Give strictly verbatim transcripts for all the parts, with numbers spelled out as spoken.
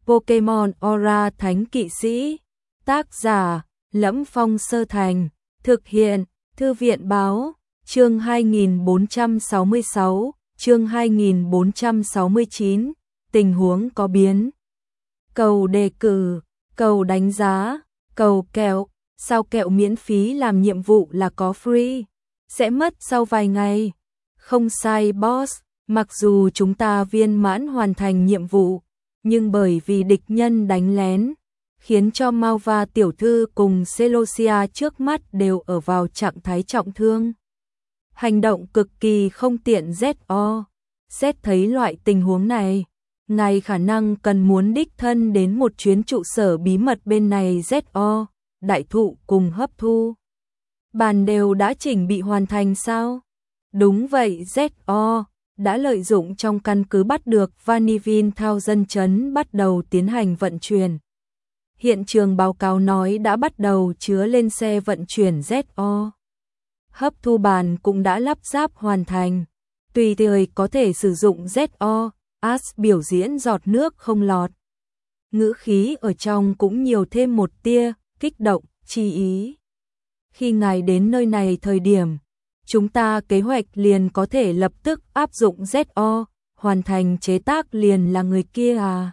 Pokemon Aura Thánh Kỵ Sĩ. Tác giả: Lẫm Phong Sơ Thành. Thực hiện: Thư viện Báo. Chương hai nghìn bốn trăm sáu mươi sáu, chương hai nghìn bốn trăm sáu mươi chín, tình huống có biến. Cầu đề cử, cầu đánh giá, cầu kẹo, sao kẹo miễn phí làm nhiệm vụ là có free, sẽ mất sau vài ngày. Không sai boss, mặc dù chúng ta viên mãn hoàn thành nhiệm vụ, nhưng bởi vì địch nhân đánh lén, khiến cho Malva tiểu thư cùng Celosia trước mắt đều ở vào trạng thái trọng thương. Hành động cực kỳ không tiện Z O. Xét thấy loại tình huống này, ngài khả năng cần muốn đích thân đến một chuyến trụ sở bí mật bên này Z O. Đại thụ cùng hấp thu bàn đều đã chỉnh bị hoàn thành sao? Đúng vậy Z O. Đã lợi dụng trong căn cứ bắt được Vanillin Thao dân chấn bắt đầu tiến hành vận chuyển. Hiện trường báo cáo nói đã bắt đầu chứa lên xe vận chuyển Z O. Hấp thu bàn cũng đã lắp ráp hoàn thành. Tùy thời có thể sử dụng Z O. As biểu diễn giọt nước không lọt. Ngữ khí ở trong cũng nhiều thêm một tia kích động, chi ý. Khi ngài đến nơi này thời điểm, chúng ta kế hoạch liền có thể lập tức áp dụng Z O, hoàn thành chế tác liền là người kia à.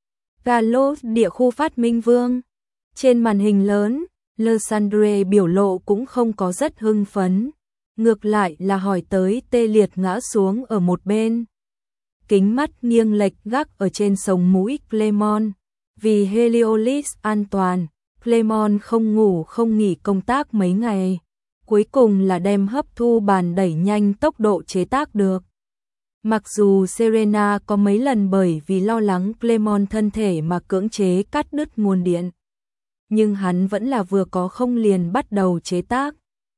Galos địa khu phát minh vương. Trên màn hình lớn, Lysandre biểu lộ cũng không có rất hưng phấn, ngược lại là hỏi tới tê liệt ngã xuống ở một bên. Kính mắt nghiêng lệch gác ở trên sống mũi Clemon. Vì Heliolis an toàn, Clemon không ngủ không nghỉ công tác mấy ngày. Cuối cùng là đem hấp thu bàn đẩy nhanh tốc độ chế tác được. Mặc dù Serena có mấy lần bởi vì lo lắng Clemon thân thể mà cưỡng chế cắt đứt nguồn điện, nhưng hắn vẫn là vừa có không liền bắt đầu chế tác.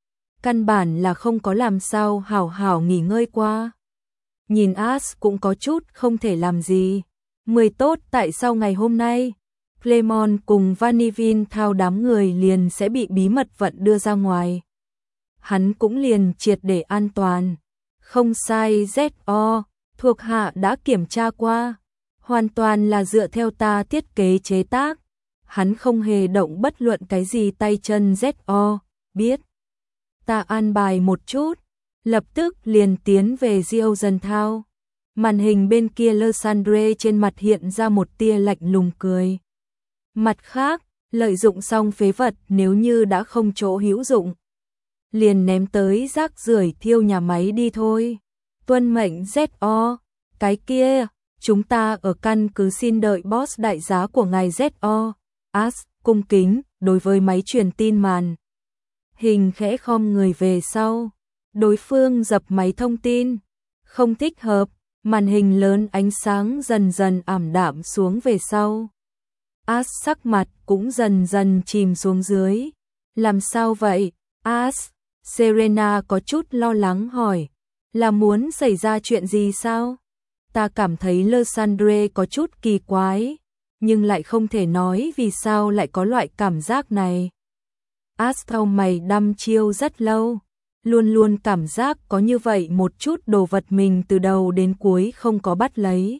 Căn bản là không có làm sao hảo hảo nghỉ ngơi qua. Nhìn As cũng có chút không thể làm gì. Mười tốt tại sao ngày hôm nay, Clemon cùng Vanillin Thao đám người liền sẽ bị bí mật vận đưa ra ngoài. Hắn cũng liền triệt để an toàn. Không sai Z O, thuộc hạ đã kiểm tra qua. Hoàn toàn là dựa theo ta thiết kế chế tác. Hắn không hề động bất luận cái gì tay chân Z O, biết. Ta an bài một chút, lập tức liền tiến về Diêu Dân Thao. Màn hình bên kia Lysandre trên mặt hiện ra một tia lạnh lùng cười. Mặt khác, lợi dụng xong phế vật nếu như đã không chỗ hữu dụng, liền ném tới rác rưởi thiêu nhà máy đi thôi. Tuân mệnh Z O. Cái kia, chúng ta ở căn cứ xin đợi boss đại giá của ngài Z O. As cung kính đối với máy truyền tin màn hình khẽ khom người về sau. Đối phương dập máy thông tin. Không thích hợp, màn hình lớn ánh sáng dần dần ảm đạm xuống về sau. As sắc mặt cũng dần dần chìm xuống dưới. Làm sao vậy, As? Serena có chút lo lắng hỏi. Là muốn xảy ra chuyện gì sao? Ta cảm thấy Lysandre có chút kỳ quái, nhưng lại không thể nói vì sao lại có loại cảm giác này. As thau mày đăm chiêu rất lâu, luôn luôn cảm giác có như vậy một chút đồ vật mình từ đầu đến cuối không có bắt lấy.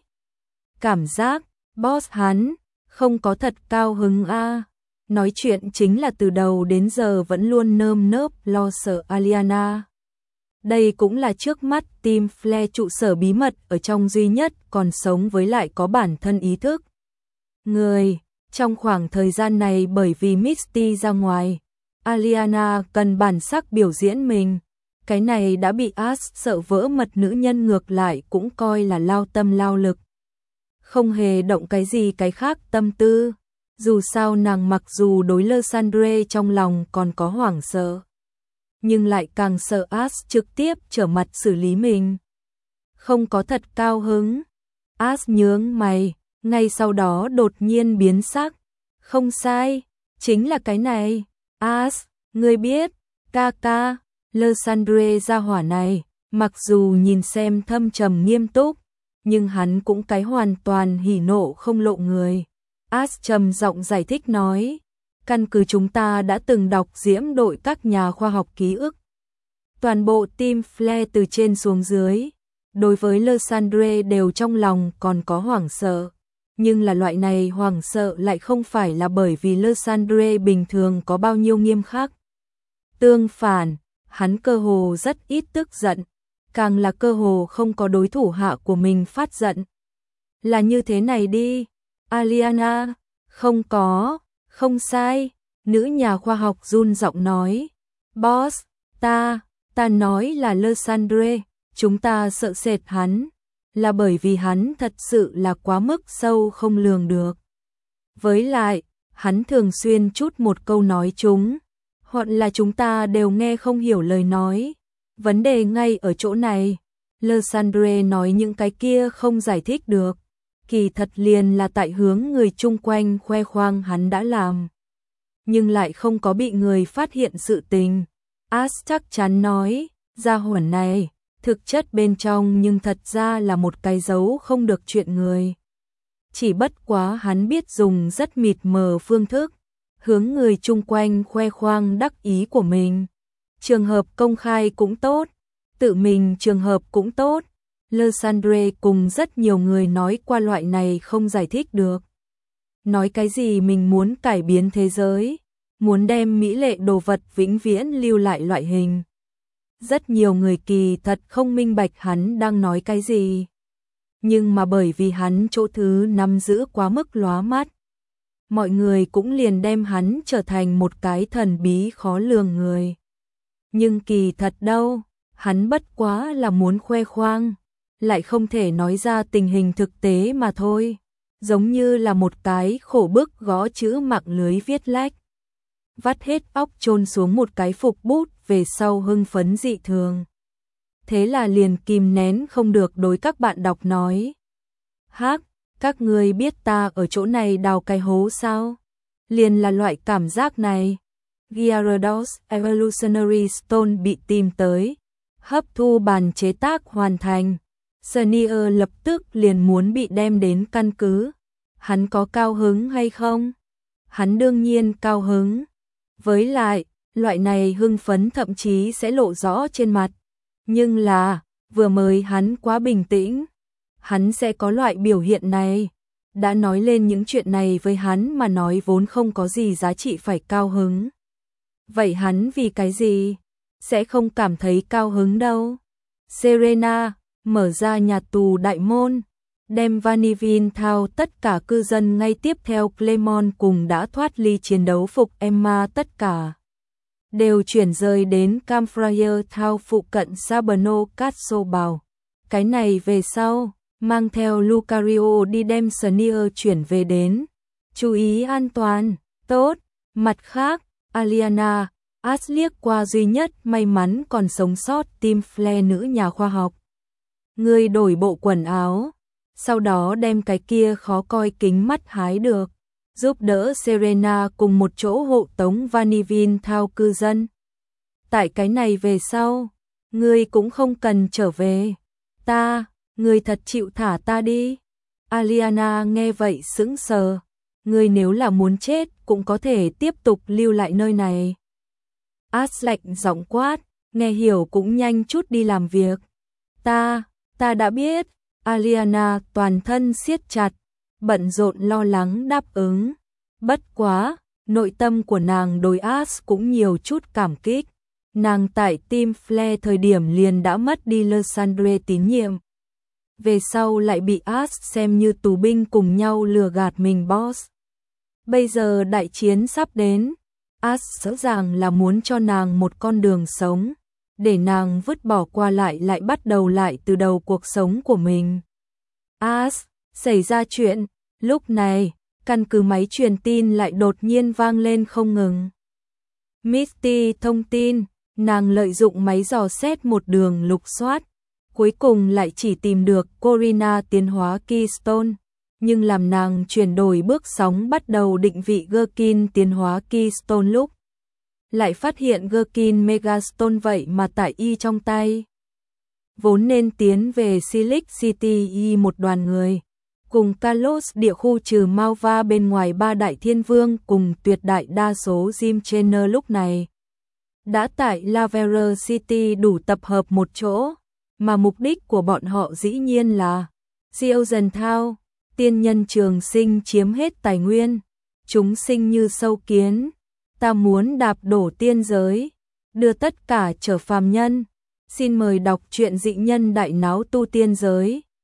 Cảm giác, boss hắn, không có thật cao hứng a. À. Nói chuyện chính là từ đầu đến giờ vẫn luôn nơm nớp lo sợ Aliana. Đây cũng là trước mắt Team Flare trụ sở bí mật ở trong duy nhất còn sống với lại có bản thân ý thức. Người, trong khoảng thời gian này bởi vì Misty ra ngoài, Aliana cần bản sắc biểu diễn mình. Cái này đã bị As sợ vỡ mật nữ nhân ngược lại cũng coi là lao tâm lao lực. Không hề động cái gì cái khác tâm tư. Dù sao nàng mặc dù đối Lysandre trong lòng còn có hoảng sợ, nhưng lại càng sợ As trực tiếp trở mặt xử lý mình. Không có thật cao hứng. As nhướng mày, ngay sau đó đột nhiên biến sắc. Không sai, chính là cái này. As, ngươi biết, ca ca, Lysandre gia hỏa này, mặc dù nhìn xem thâm trầm nghiêm túc, nhưng hắn cũng cái hoàn toàn hỉ nộ không lộ người. As trầm giọng giải thích nói, căn cứ chúng ta đã từng đọc diễm đội các nhà khoa học ký ức. Toàn bộ team Flare từ trên xuống dưới, đối với Lysandre đều trong lòng còn có hoảng sợ. Nhưng là loại này hoảng sợ lại không phải là bởi vì Lysandre bình thường có bao nhiêu nghiêm khắc. Tương phản, hắn cơ hồ rất ít tức giận, càng là cơ hồ không có đối thủ hạ của mình phát giận. Là như thế này đi, Aliana, không có, không sai, nữ nhà khoa học run giọng nói. Boss, ta, ta nói là Lysandre, chúng ta sợ sệt hắn, là bởi vì hắn thật sự là quá mức sâu không lường được. Với lại, hắn thường xuyên chút một câu nói chúng, hoặc là chúng ta đều nghe không hiểu lời nói. Vấn đề ngay ở chỗ này, Lysandre nói những cái kia không giải thích được, kỳ thật liền là tại hướng người chung quanh khoe khoang hắn đã làm. Nhưng lại không có bị người phát hiện sự tình. As chắc chắn nói, gia hỏa này, thực chất bên trong nhưng thật ra là một cái dấu không được chuyện người. Chỉ bất quá hắn biết dùng rất mịt mờ phương thức, hướng người chung quanh khoe khoang đắc ý của mình. Trường hợp công khai cũng tốt, tự mình trường hợp cũng tốt. Lysandre cùng rất nhiều người nói qua loại này không giải thích được. Nói cái gì mình muốn cải biến thế giới, muốn đem mỹ lệ đồ vật vĩnh viễn lưu lại loại hình. Rất nhiều người kỳ thật không minh bạch hắn đang nói cái gì. Nhưng mà bởi vì hắn chỗ thứ nắm giữ quá mức lóa mắt, mọi người cũng liền đem hắn trở thành một cái thần bí khó lường người. Nhưng kỳ thật đâu, hắn bất quá là muốn khoe khoang, lại không thể nói ra tình hình thực tế mà thôi. Giống như là một cái khổ bức gõ chữ mạng lưới viết lách. Vắt hết óc chôn xuống một cái phục bút về sau hưng phấn dị thường. Thế là liền kìm nén không được đối các bạn đọc nói. Hác, các người biết ta ở chỗ này đào cái hố sao? Liền là loại cảm giác này. Gyarados Evolutionary Stone bị tìm tới. Hấp thu bàn chế tác hoàn thành. Sneer lập tức liền muốn bị đem đến căn cứ. Hắn có cao hứng hay không? Hắn đương nhiên cao hứng. Với lại, loại này hưng phấn thậm chí sẽ lộ rõ trên mặt. Nhưng là, vừa mới hắn quá bình tĩnh. Hắn sẽ có loại biểu hiện này. Đã nói lên những chuyện này với hắn mà nói vốn không có gì giá trị phải cao hứng. Vậy hắn vì cái gì? Sẽ không cảm thấy cao hứng đâu. Serena mở ra nhà tù đại môn, đem Vanillin thao tất cả cư dân ngay tiếp theo Clemon cùng đã thoát ly chiến đấu phục Emma tất cả. Đều chuyển rời đến Campfire Town phụ cận Sabano Castle bảo. Cái này về sau, mang theo Lucario đi đem Sneer chuyển về đến. Chú ý an toàn, tốt. Mặt khác, Aliana, As liếc qua duy nhất may mắn còn sống sót Tim Flare nữ nhà khoa học. Người đổi bộ quần áo, sau đó đem cái kia khó coi kính mắt hái được, giúp đỡ Serena cùng một chỗ hộ tống Vanillin thao cư dân. Tại cái này về sau, ngươi cũng không cần trở về. Ta, ngươi thật chịu thả ta đi. Aliana nghe vậy sững sờ. Ngươi nếu là muốn chết cũng có thể tiếp tục lưu lại nơi này. As lạnh giọng quát, nghe hiểu cũng nhanh chút đi làm việc. Ta, ta đã biết. Aliana toàn thân siết chặt, bận rộn lo lắng đáp ứng. Bất quá, nội tâm của nàng đối As cũng nhiều chút cảm kích. Nàng tại Tim Flare thời điểm liền đã mất đi Lysandre tín nhiệm. Về sau lại bị As xem như tù binh cùng nhau lừa gạt mình boss. Bây giờ đại chiến sắp đến, As rõ ràng là muốn cho nàng một con đường sống, để nàng vứt bỏ qua lại lại bắt đầu lại từ đầu cuộc sống của mình. As, xảy ra chuyện, lúc này, căn cứ máy truyền tin lại đột nhiên vang lên không ngừng. Misty thông tin, nàng lợi dụng máy dò xét một đường lục soát, cuối cùng lại chỉ tìm được Corina tiến hóa Keystone, nhưng làm nàng chuyển đổi bước sóng bắt đầu định vị Gherkin tiến hóa Keystone lúc. Lại phát hiện Gherkin Megastone vậy mà tại y trong tay. Vốn nên tiến về Silic City y một đoàn người, cùng Kalos địa khu trừ Malva bên ngoài ba đại thiên vương cùng tuyệt đại đa số Jim Trainer lúc này. Đã tại Laverer City đủ tập hợp một chỗ, mà mục đích của bọn họ dĩ nhiên là Siozen Town, tiên nhân trường sinh chiếm hết tài nguyên, chúng sinh như sâu kiến, ta muốn đạp đổ tiên giới, đưa tất cả trở phàm nhân. Xin mời đọc truyện Dị Nhân Đại Náo Tu Tiên Giới.